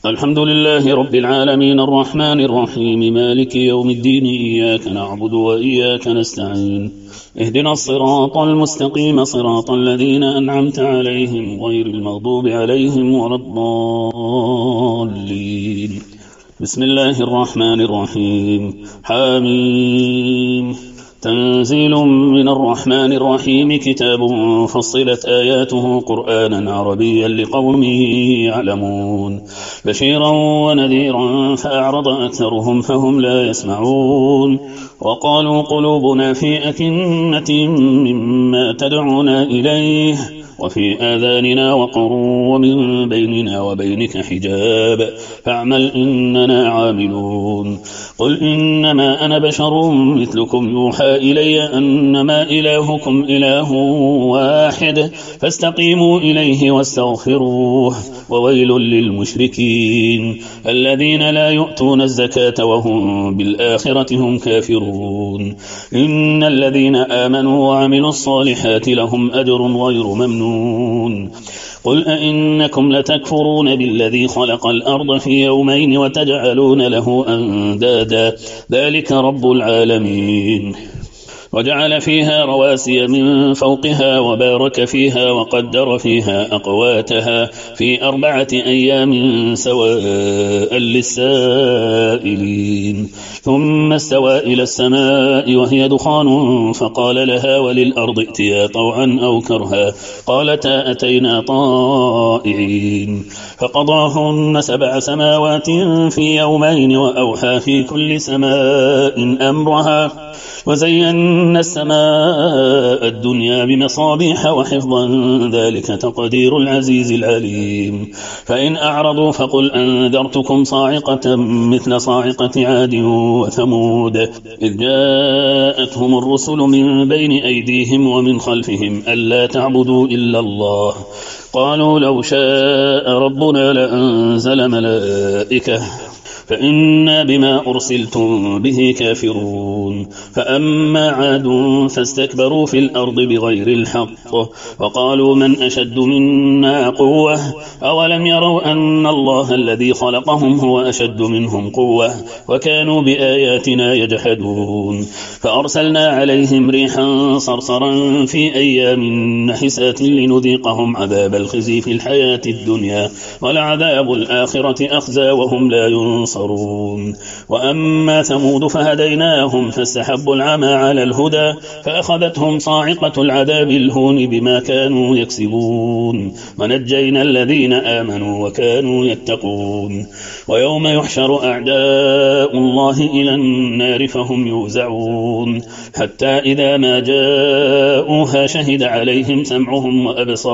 الحمد لله رب العالمين الرحمن الرحيم مالك يوم الدين إياك نعبد وإياك نستعين اهدنا الصراط المستقيم صراط الذين أنعمت عليهم غير المغضوب عليهم ولا الضالين. بسم الله الرحمن الرحيم. حاميم. تنزيل من الرحمن الرحيم. كتاب فصلت آياته قرآنا عربيا لقوم يعلمون بشيرا ونذيرا فأعرض أكثرهم فهم لا يسمعون وقالوا قلوبنا في أكنة مما تدعونا إليه وفي آذاننا وقر ومن بيننا وبينك حجاب فاعمل إننا عاملون. قل إنما أنا بشر مثلكم يوحى إلي أنما إلهكم إله واحد فاستقيموا إليه واستغفروه وويل للمشركين الذين لا يؤتون الزكاة وهم بالآخرة هم كافرون. إن الذين آمنوا وعملوا الصالحات لهم أجر غير ممنون. قل أئنكم لتكفرون بالذي خلق الأرض في يومين وتجعلون له أندادا ذلك رب العالمين. وجعل فيها رواسي من فوقها وبارك فيها وقدر فيها أقواتها في 4 أيام سواء للسائلين. ثم استوى إلى السماء وهي دخان فقال لها وللأرض ائتيا طوعا أو كرها قالتا أتينا طائعين. فقضاهن 7 سماوات في يومين وأوحى في كل سماء أمرها وزينا السماء الدنيا بمصابيح وحفظا ذلك تقدير العزيز العليم. فإن أعرضوا فقل أنذرتكم صاعقة مثل صاعقة عاد وثمود إذ جاءتهم الرسل من بين أيديهم ومن خلفهم ألا تعبدوا إلا الله قالوا لو شاء ربنا لأنزل ملائكة فإنا بما أرسلتم به كافرون. فأما عاد فاستكبروا في الأرض بغير الحق وقالوا من أشد منا قوة أولم يروا أن الله الذي خلقهم هو أشد منهم قوة وكانوا بآياتنا يجحدون. فأرسلنا عليهم ريحا صرصرا في أيام نحسات لنذيقهم عذاب الخزي في الحياة الدنيا ولعذاب الآخرة أخزى وهم لا ينصرون. وأما ثمود فهديناهم فاستحبوا العمى على الهدى فأخذتهم صاعقة العذاب الهون بما كانوا يكسبون ونجينا الذين آمنوا وكانوا يتقون. ويوم يحشر أعداء الله إلى النار فهم يوزعون حتى إذا ما جاءوها شهد عليهم سمعهم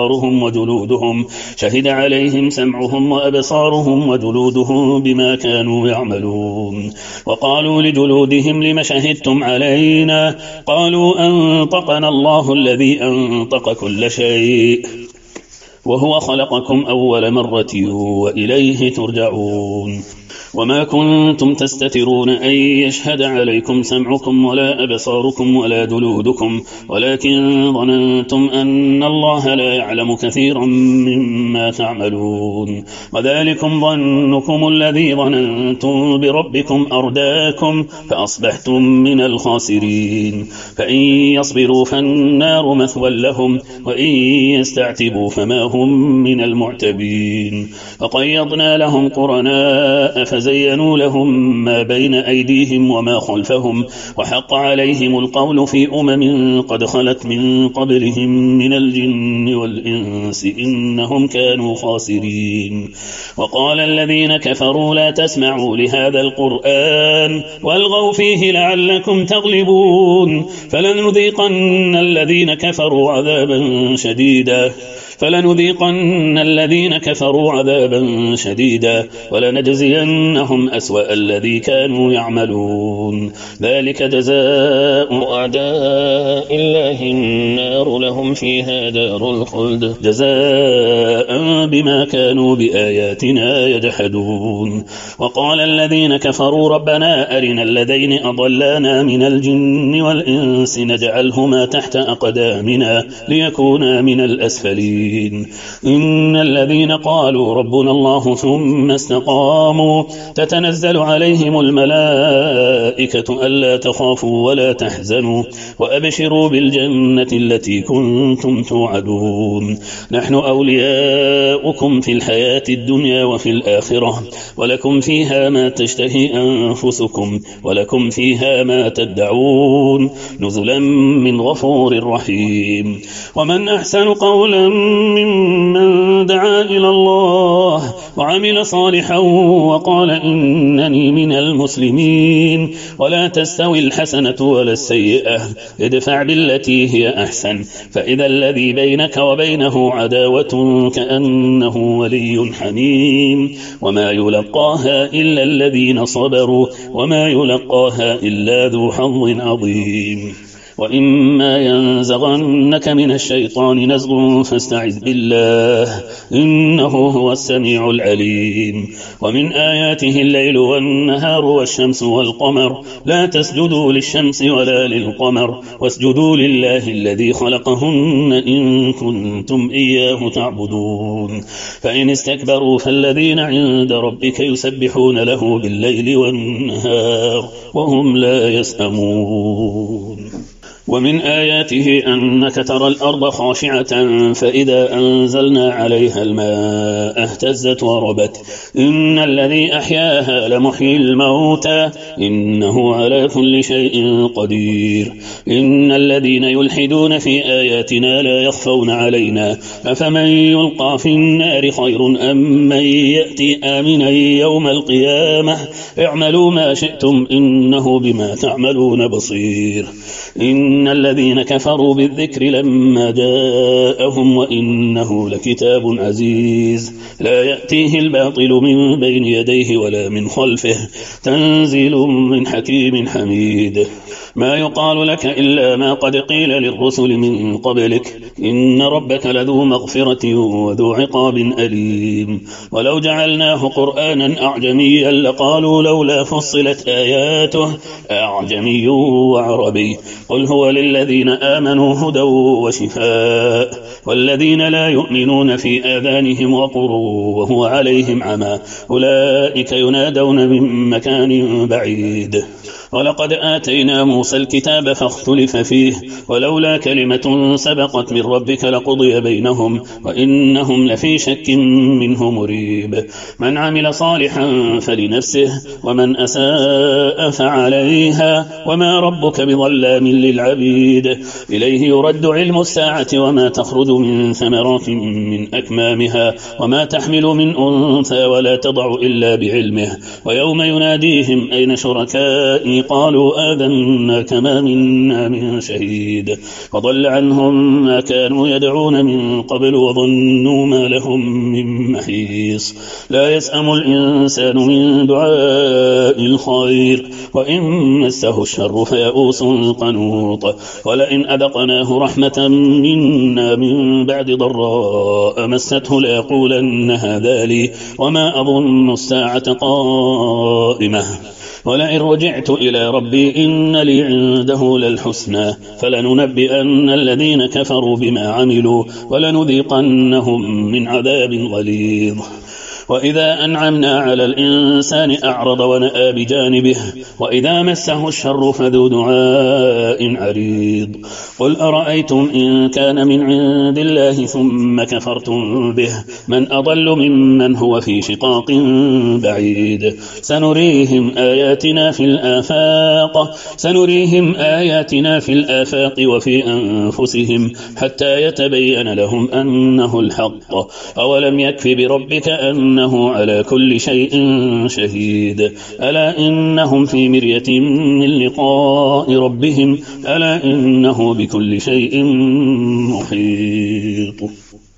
وأبصارهم بما كانوا يعملون. وقالوا لجلودهم لم شهدتم علينا قالوا أنطقنا الله الذي أنطق كل شيء وهو خلقكم أول مرة وإليه ترجعون. وما كنتم تستترون أن يشهد عليكم سمعكم ولا أبصاركم ولا جلودكم ولكن ظننتم أن الله لا يعلم كثيرا مما تعملون. وذلكم ظنكم الذي ظننتم بربكم أرداكم فأصبحتم من الخاسرين. فإن يصبروا فالنار مثوى لهم وإن يستعتبوا فما هم من المعتبين. وقيضنا لهم قرناء فزينوا لهم ما بين أيديهم وما خلفهم وحق عليهم القول في قد خلت من قبلهم من الجن والإنس إنهم كانوا خاسرين. وقال الذين كفروا لا تسمعوا لهذا القرآن والغوا فيه لعلكم تغلبون فلنذيقن الذين كفروا عذابا شديدا ولنجزينهم أسوأ الذي كانوا يعملون. ذلك جزاء أعداء الله النار لهم فيها دار الخلد جزاء بما كانوا بآياتنا يجحدون. وقال الذين كفروا ربنا أرنا الذين أضلانا من الجن والإنس نجعلهما تحت أقدامنا ليكونا من الأسفلين. الدين. إن الذين قالوا ربنا الله ثم استقاموا تتنزل عليهم الملائكة ألا تخافوا ولا تحزنوا وأبشروا بالجنة التي كنتم توعدون. نحن أولياؤكم في الحياة الدنيا وفي الآخرة ولكم فيها ما تشتهي أنفسكم ولكم فيها ما تدعون نزلا من غفور رحيم. ومن أحسن قولا ممن دعا إلى الله وعمل صالحا وقال إنني من المسلمين. ولا تستوي الحسنة ولا السيئة ادفع بالتي هي أحسن فإذا الذي بينك وبينه عداوة كأنه ولي حميم. وما يلقاها إلا الذين صبروا وما يلقاها إلا ذو حظ عظيم. وإما ينزغنك من الشيطان نزغ فاستعذ بالله إنه هو السميع العليم. ومن آياته الليل والنهار والشمس والقمر لا تسجدوا للشمس ولا للقمر واسجدوا لله الذي خلقهن إن كنتم إياه تعبدون. فإن استكبروا فالذين عند ربك يسبحون له بالليل والنهار وهم لا يسأمون. ومن آياته أنك ترى الأرض خاشعة فإذا أنزلنا عليها الماء اهتزت وربت. إن الذي أحياها لمحيي الموتى إنه على كل شيء قدير. إن الذين يلحدون في آياتنا لا يخفون علينا أفمن يلقى في النار خير أم من يأتي آمنا يوم القيامة اعملوا ما شئتم إنه بما تعملون بصير. إن الذين كفروا بالذكر لما جاءهم وإنه لكتاب عزيز لا يأتيه الباطل من بين يديه ولا من خلفه تنزيل من حكيم حميد. ما يقال لك إلا ما قد قيل للرسل من قبلك إن ربك لذو مغفرة وذو عقاب أليم. ولو جعلناه قرآنا أعجميا لقالوا لولا فصلت آياته أعجمي وعربي قل هو للذين آمنوا هدى وشفاء والذين لا يؤمنون في آذانهم وقر وهو عليهم عمى أولئك ينادون من مكان بعيد. ولقد آتينا موسى الكتاب فاختلف فيه ولولا كلمة سبقت من ربك لقضي بينهم وإنهم لفي شك منه مريب. من عمل صالحا فلنفسه ومن أساء فعليها وما ربك بظلام للعبيد. إليه يرد علم الساعة وما تخرج من ثمرات من أكمامها وما تحمل من أنثى ولا تضع إلا بعلمه. ويوم يناديهم أين شركائي قالوا آذنا كما منا من شهيد وضل عنهم ما كانوا يدعون من قبل وظنوا ما لهم من محيص. لا يسأم الإنسان من دعاء الخير وإن مسه الشر فيئوس قنوط. ولئن أذقناه رحمة منا من بعد ضراء مسته ليقولن هذا لي وما أظن الساعة قائمة ولئن رجعت إلى ربي إن لي عنده للحسنى فلننبئن الذين كفروا بما عملوا ولنذيقنهم من عذاب غليظ. وإذا أنعمنا على الإنسان أعرض ونأى بجانبه وإذا مسه الشر فذو دعاء عريض. قل أرأيتم إن كان من عند الله ثم كفرتم به من أضل ممن هو في شقاق بعيد. سنريهم آياتنا في الآفاق وفي أنفسهم حتى يتبين لهم أنه الحق. أولم يكف بربك أنه على كل شيء شهيد. ألا إنهم في مرية من لقاء ربهم ألا إنه بكل شيء محيط.